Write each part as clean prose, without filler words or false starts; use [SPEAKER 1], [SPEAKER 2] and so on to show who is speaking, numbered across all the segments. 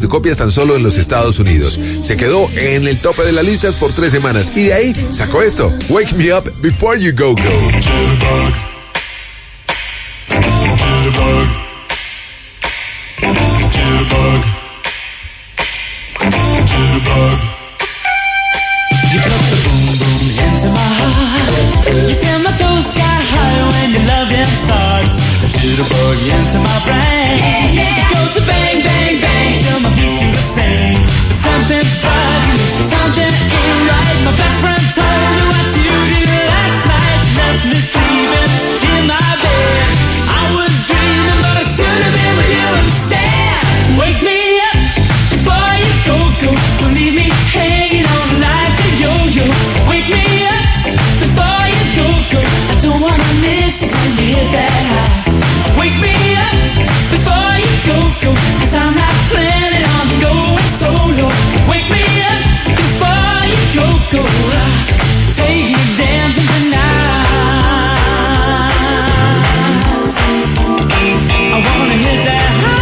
[SPEAKER 1] copias tan solo en los Estados Unidos. Se quedó en el tope de las listas por 3 semanas y de ahí sacó esto, Wake Me Up Before You Go Go.
[SPEAKER 2] You put the boom boom into my heart. You send my toes sky high when your loving starts. A jitterbug into my brain. It goes to bang bang bang till my beat do the same. But something's bugging, something ain't right. My best friend told me what you did last night. You left me sleeping in my bed. I was dreaming, but I should have been with you instead. Wake me up before you go go. Don't leave me hanging on like a yo-yo. Wake me up before you go go. I don't wanna miss it when you hit that high. Wake me up before you go go. 'Cause I'm not planning on going solo. Wake me up before you go go. Take me dancing tonight. I wanna hit that high.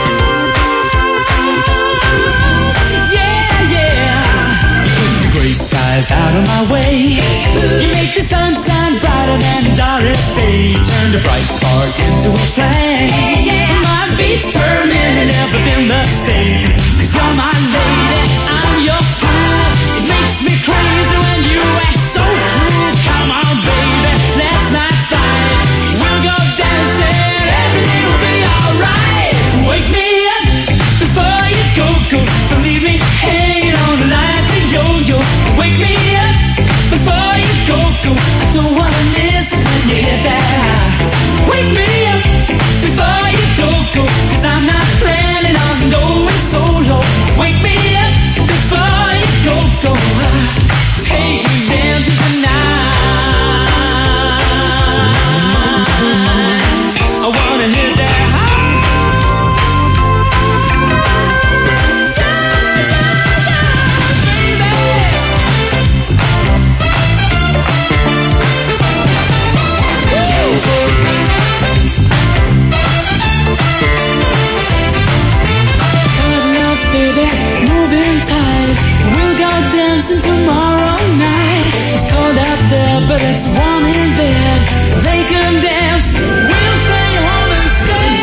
[SPEAKER 2] Skies out of my way. You make the sunshine brighter than Doris Day. Turn the bright spark into a flame. My beats per minute never been the same. 'Cause you're my lady, I'm your fool. It makes me crazy when you act so cruel. Come on, baby, let's not fight. We'll go dancing, everything will be alright. Wake me up before you go go. Don't leave me hanging on like a yo-yo. Wake me up before you go go. I don't wanna miss it when you hit that high. Wake me up before you go go. 'Cause I'm not planning on going solo. Wake me up before you go go. Take me dancing tonight. I wanna hit that high. Moving tight, we'll go dancing tomorrow night. It's cold out there, but it's warm in bed. They can dance, we'll stay home instead.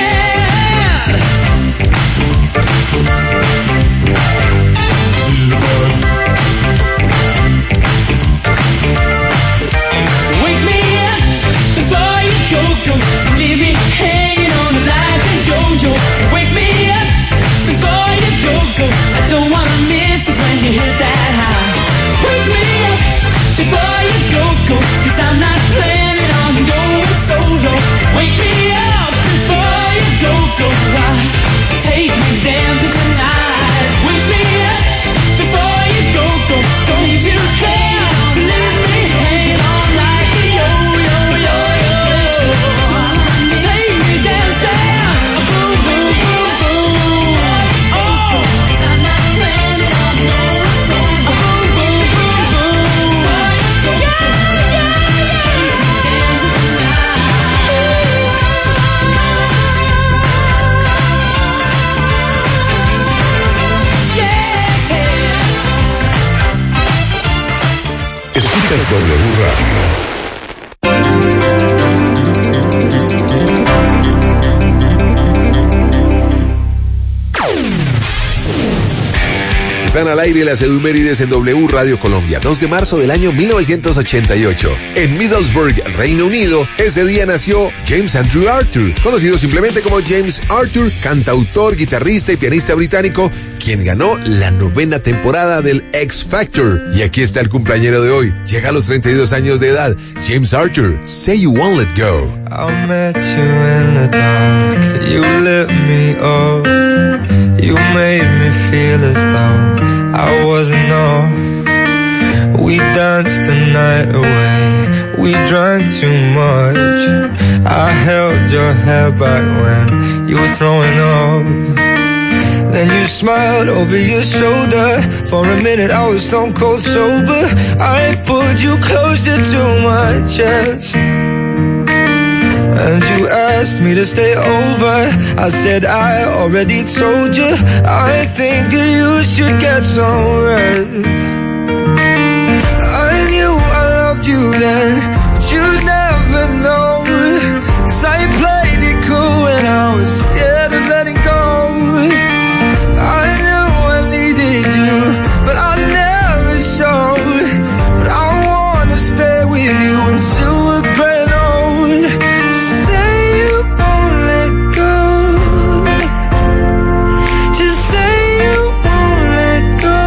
[SPEAKER 2] Wake me up before you go go. Don't leave me hanging on like a yo-yo. Wake me up before you go go. I don't wanna miss it when you hit that high. Wake me up before you go go. 'Cause I'm not planning on going solo. Wake me up before you go go. Take me dancing tonight. Wake me up before you go go. Don't you care to leave me hanging on like a yo-yo, yo-yo. Take me dancing. Boom, boom, boom, boom. Oh, I'm not planning on going solo. Boom, boom, boom, boom. Yeah, yeah, yeah.
[SPEAKER 1] Escuchas W Radio. Están al aire las Edumérides en W Radio Colombia, 2 de marzo del año 1988. En Middlesbrough, Reino Unido, ese día nació James Andrew Arthur, conocido simplemente como James Arthur, cantautor, guitarrista y pianista británico, quien ganó la 9ª temporada del X Factor. Y aquí está el cumpleañero de hoy. Llega a los 32 años de edad. James Arthur, Say You Won't Let Go.
[SPEAKER 3] I met you in the dark, you lit me up, you made me feel as though I wasn't off. We danced the night away, we drank too much. I held your hair back when you were throwing up. Then you smiled over your shoulder. For a minute I was stone cold sober. I pulled you closer to my chest. and you asked me to stay over. I said I already told you, I think that you should get some rest. I knew I loved you then, but you'd never know, 'cause I played it cool when I was scared of letting go. I knew I needed you, but I never showed. But I wanna stay with you until we're grown old. Just say you won't let go. Just say you won't let go.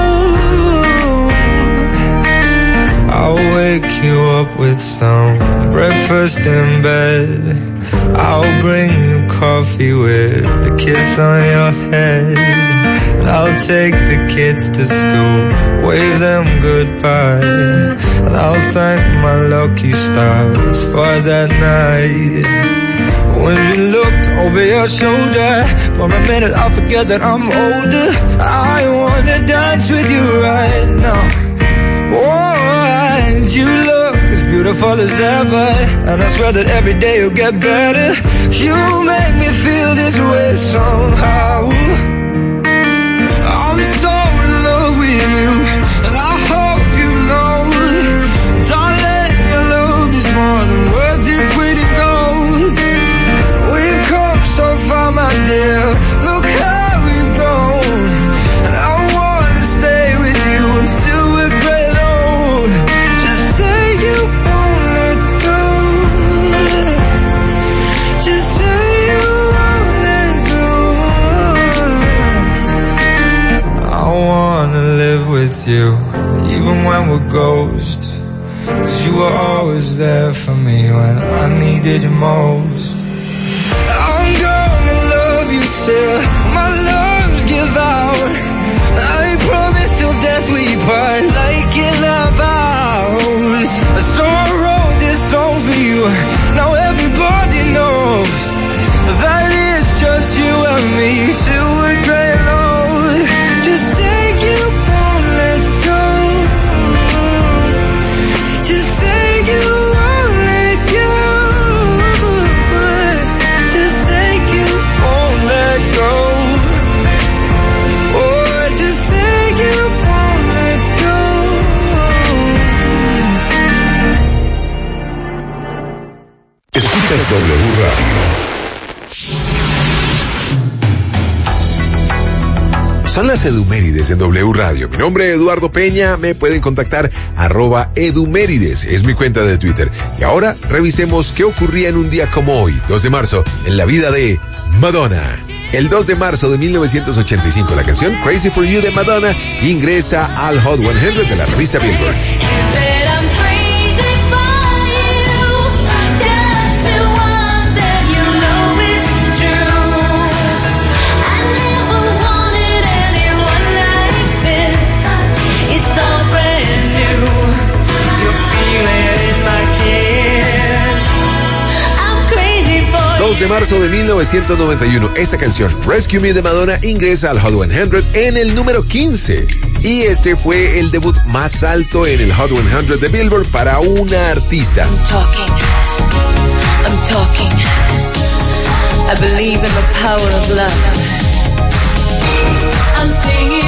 [SPEAKER 3] I'll wake you up with some breakfast in bed. I'll bring you coffee with a kiss on your head. And I'll take the kids to school, wave them goodbye. And I'll thank my lucky stars for that night. When you looked over your shoulder, for a minute I forget that I'm older. I wanna dance with you right now. Oh, and you look as beautiful as ever, and I swear that every day you'll get better. You make me feel this way somehow. I'm so in love with you, and I hope you know, darling, your love is more than worth its weight in gold. We've come so far, my dear, look how we've grown, and I wanna stay with you until we're great old. Just say you won't let go. Just say you won't let go. I wanna live with you, even when we're ghosts, 'cause you were always there for me when I needed you most. I'm gonna love you till my lungs give out. I promise till death we part, like in our vows. So I wrote this song for you, now everybody knows that it's just you and me till we're gray and old. Just say you won't let go. Just say you won't let go. Just say you won't let go. Oh, just say you won't let go.
[SPEAKER 1] Escuchas W Radio. Son las Edumérides en W Radio. Mi nombre es Eduardo Peña. Me pueden contactar @Edumérides. Es mi cuenta de Twitter. Y ahora revisemos qué ocurría en un día como hoy, 2 de marzo, en la vida de Madonna. El 2 de marzo de 1985, la canción Crazy for You de Madonna ingresa al Hot 100 de la revista Billboard. De marzo de 1991, esta canción Rescue Me de Madonna ingresa al Hot 100 en el número 15 y este fue el debut más alto en el Hot 100 de Billboard para una artista.
[SPEAKER 4] I'm talking. I believe in the power of love. I'm singing,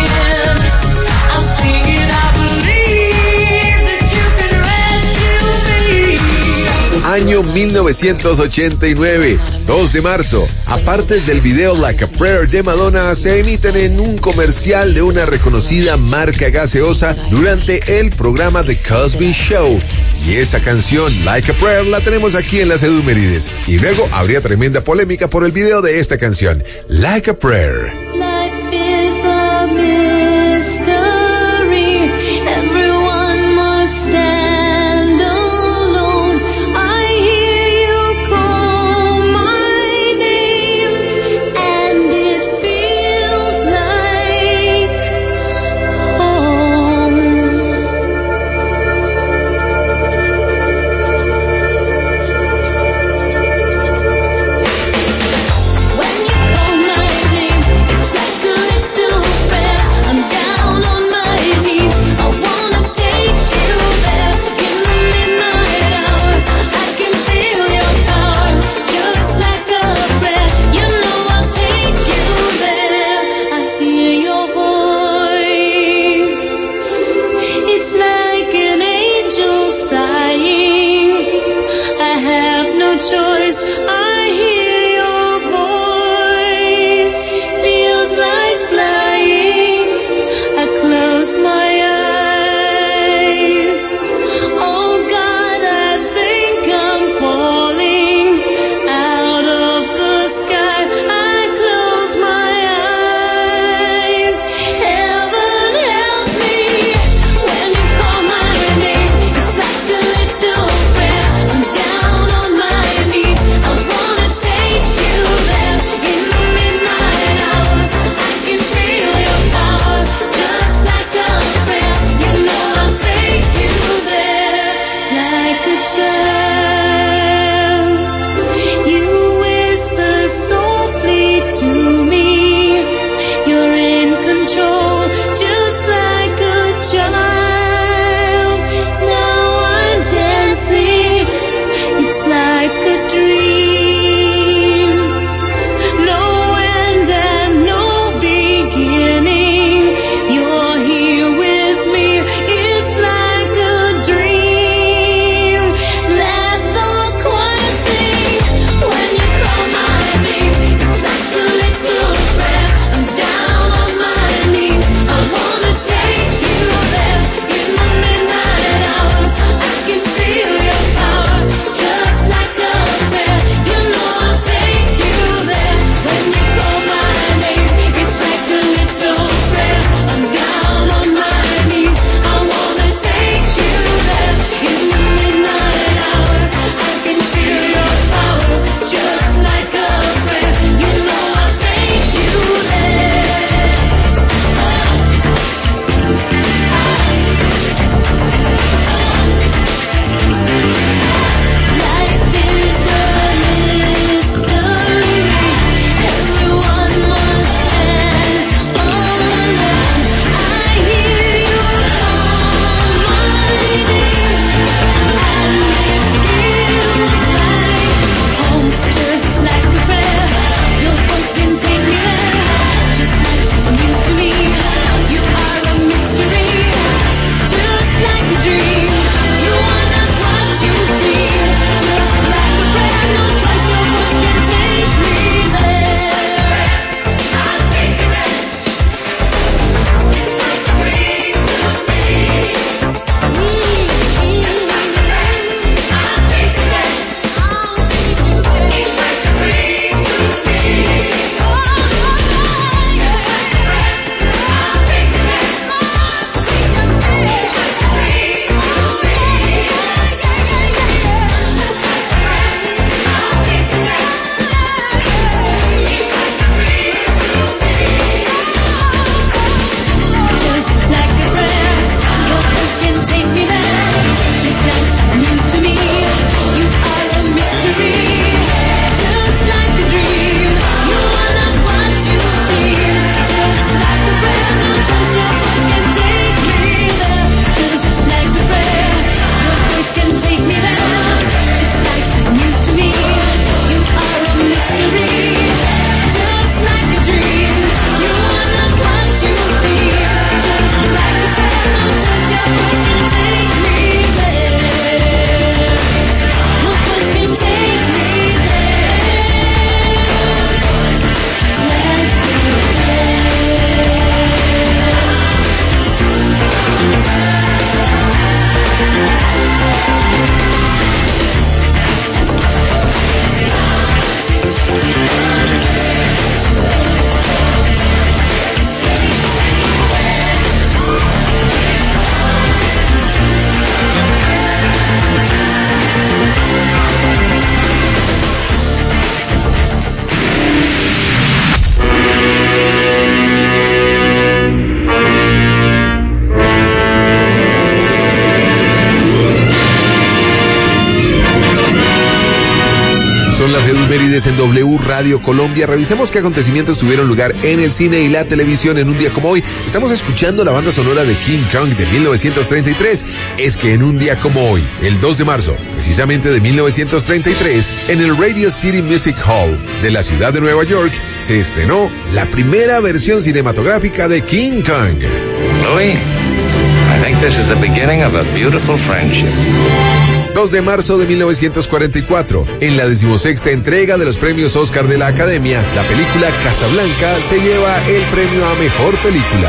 [SPEAKER 4] I believe that you can rescue me.
[SPEAKER 1] Año 1989, 2 de marzo. Apartes del video Like a Prayer de Madonna se emiten en un comercial de una reconocida marca gaseosa durante el programa The Cosby Show. Y esa canción, Like a Prayer, la tenemos aquí en las Edumérides. Y luego habría tremenda polémica por el video de esta canción, Like a Prayer.
[SPEAKER 2] Life is a mystery. Everyone must stand alone. I hear you call my name, and it feels like home. When you call my name, it's
[SPEAKER 1] efemérides en W Radio Colombia. Revisemos qué acontecimientos tuvieron lugar en el cine y la televisión en un día como hoy. Estamos escuchando la banda sonora de King Kong de 1933. Es que en un día como hoy, el 2 de marzo, precisamente de 1933, en el Radio City Music Hall de la ciudad de Nueva York, se estrenó la primera versión cinematográfica de King Kong.
[SPEAKER 5] Louis, I think this is the beginning of a beautiful friendship.
[SPEAKER 1] 2 de marzo de 1944, en la 16ª entrega de los premios Oscar de la Academia, la película Casablanca se lleva el premio a Mejor Película.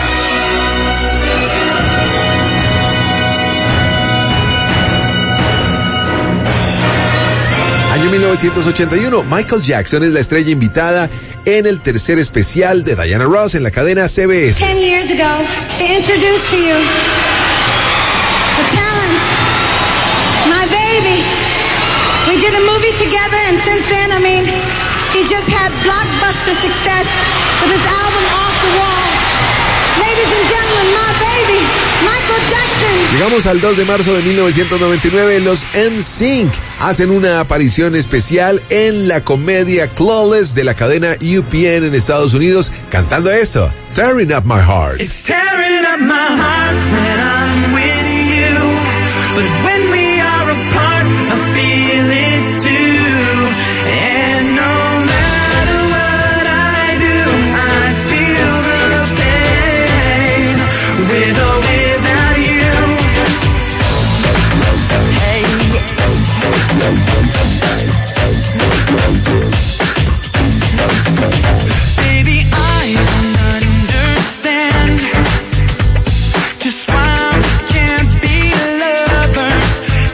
[SPEAKER 1] Año 1981, Michael Jackson es la estrella invitada en el tercer especial de Diana Ross en la cadena CBS.
[SPEAKER 6] 10 years ago, to introduce to you the talent, my baby. We did a movie together, and since then, I mean, he's just had blockbuster success with his album Off the Wall. Ladies and gentlemen, my baby, Michael Jackson.
[SPEAKER 1] Llegamos al 2 de marzo de 1999, los NSYNC hacen una aparición especial en la comedia Clueless de la cadena UPN en Estados Unidos, cantando esto, Tearing Up My Heart.
[SPEAKER 2] It's tearing up my heart when I'm with you, but when we are apart, I feel it too. And no matter what I do, I feel the pain, with or without you. Hey. Baby, I don't understand just why we can't be lovers.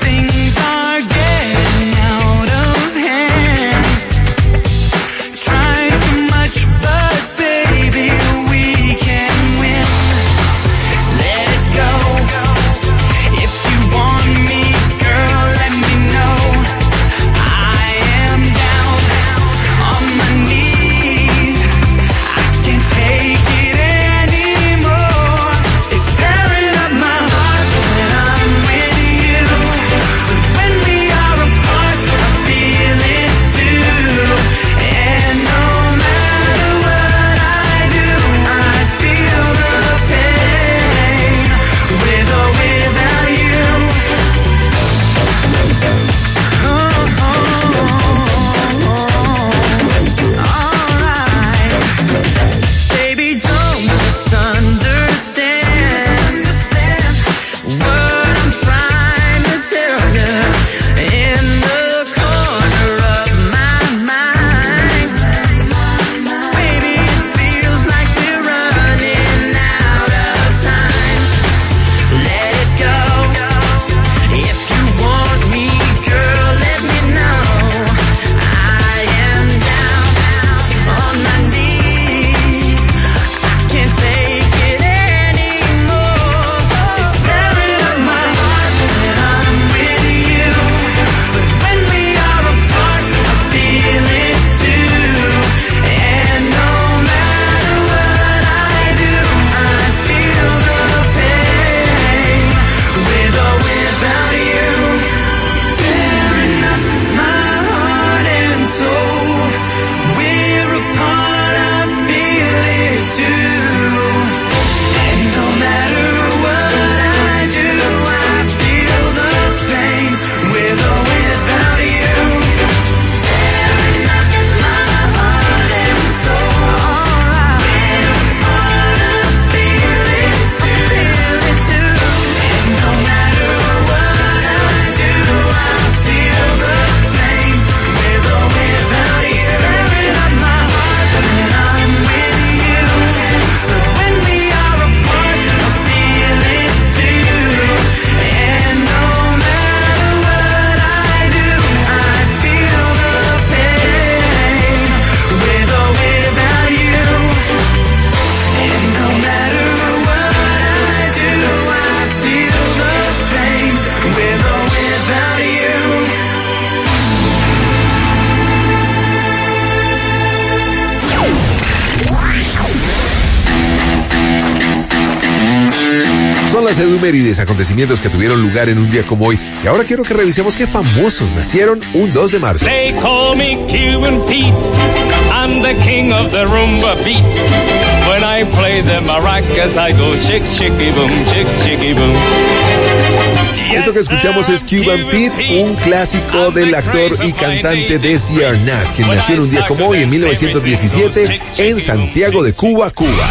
[SPEAKER 1] Son las edumérides, acontecimientos que tuvieron lugar en un día como hoy. Y ahora quiero que revisemos qué famosos nacieron un 2 de marzo.
[SPEAKER 7] They call me Cuban Pete. I'm the king of the rumba beat. When I play the maracas, I go chick, chicky, boom, chick, chicky, boom.
[SPEAKER 1] Esto que escuchamos es Cuban Pete, un clásico del actor y cantante Desi Arnaz, quien nació en un día como hoy, en 1917, en Santiago de Cuba, Cuba.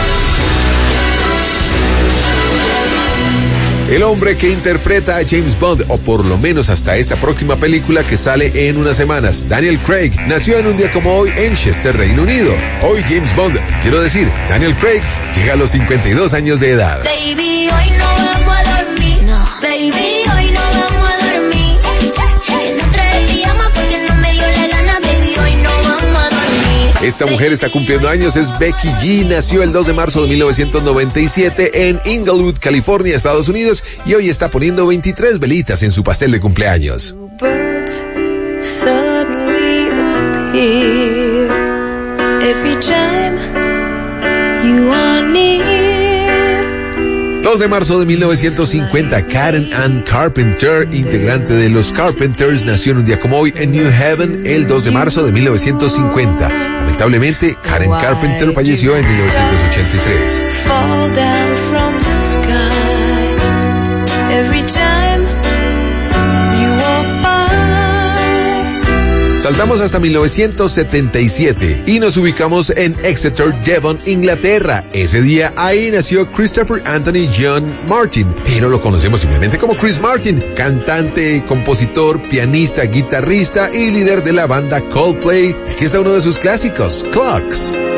[SPEAKER 1] El hombre que interpreta a James Bond, o por lo menos hasta esta próxima película que sale en unas semanas, Daniel Craig, nació en un día como hoy en Chester, Reino Unido. Hoy James Bond, quiero decir, Daniel Craig, llega a los 52 años de edad.
[SPEAKER 8] Baby, hoy no vamos a dormir. No. Baby, hoy no vamos a dormir. Que no trae pijama porque no me dio la gana. Baby, hoy no vamos a dormir.
[SPEAKER 1] Esta mujer está cumpliendo años, es Becky G, nació el 2 de marzo de 1997 en Inglewood, California, Estados Unidos, y hoy está poniendo 23 velitas en su pastel de cumpleaños.
[SPEAKER 9] Birds suddenly appear every time you are near.
[SPEAKER 1] 2 de marzo de 1950, Karen Ann Carpenter, integrante de los Carpenters, nació en un día como hoy en New Haven el 2 de marzo de 1950. Lamentablemente, Karen Carpenter falleció en 1983.
[SPEAKER 9] Fall down from the sky every time you walk by.
[SPEAKER 1] Saltamos hasta 1977 y nos ubicamos en Exeter, Devon, Inglaterra. Ese día ahí nació Christopher Anthony John Martin, pero lo conocemos simplemente como Chris Martin, cantante, compositor, pianista, guitarrista y líder de la banda Coldplay. Aquí está uno de sus clásicos, Clocks.